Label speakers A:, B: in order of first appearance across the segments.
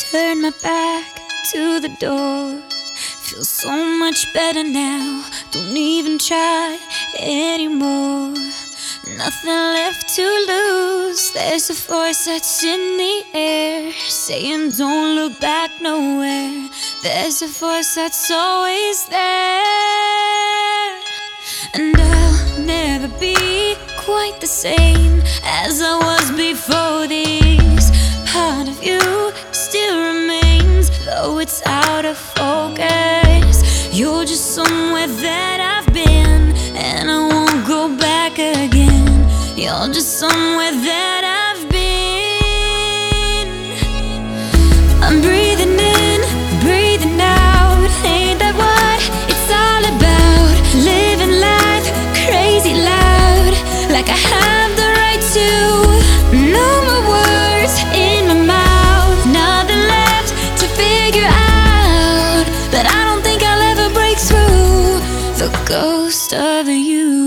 A: Turn my back to the door. Feel so much better now. Don't even try anymore. Nothing left to lose. There's a voice that's in the air saying don't look back nowhere. There's a voice that's always there. And I'll never be quite the same as I was before this. Part of you still remains, though it's out of focus. You're just somewhere that I've been, and I won't go back again. You're just somewhere that I've been. I'm breathing in, breathing out. Ain't that what it's all about? Living life crazy loud, like I have the right to. No more words in my mouth, nothing left to figure out. But I don't think I'll ever break through the ghost of you.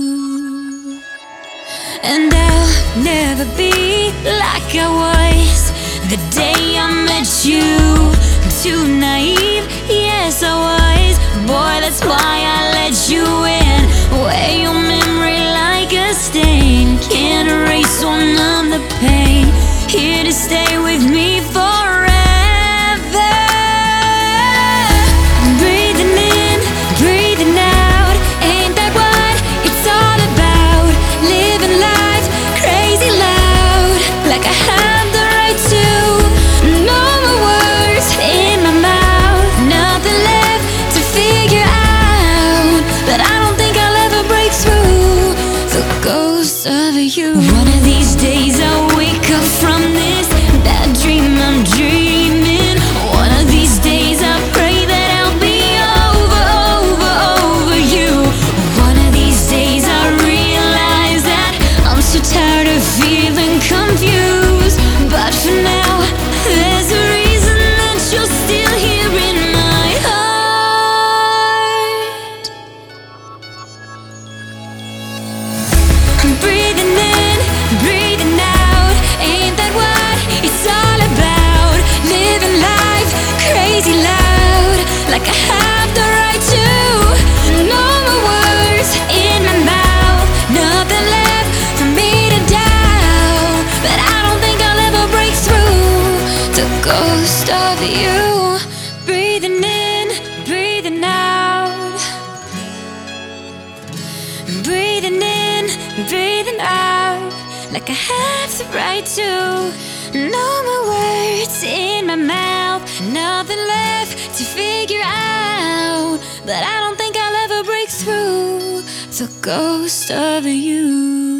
A: And I'll never be like I was the day I met you. Too naive, yes I was. Boy, that's why I let you in. Wear your memory like a stain. Can't erase or numb the pain. Here to stay with me forever. I'm breathing in, breathing out. Ain't that what it's all about? Living life crazy loud, like I have the right to. No more words in my mouth, nothing left to figure out. But I don't think I'll ever break through the ghost of you. One of these days I'll wake up from this bad dream I'm dreaming. One of these days I pray that I'll be over you. One of these days I realize that I'm so tired of feeling confused. But for now, there's a reason that you're still here in my heart. I'm breathing in, breathing out. Ain't that what it's all about? Living life crazy loud, like I have the right to. No more words in my mouth, nothing left for me to doubt. But I don't think I'll ever break through the ghost of you. Breathing in, breathing out. Breathing in, breathing out, like I have the right to. No more words in my mouth, nothing left to figure out. But I don't think I'll ever break through the ghost of you.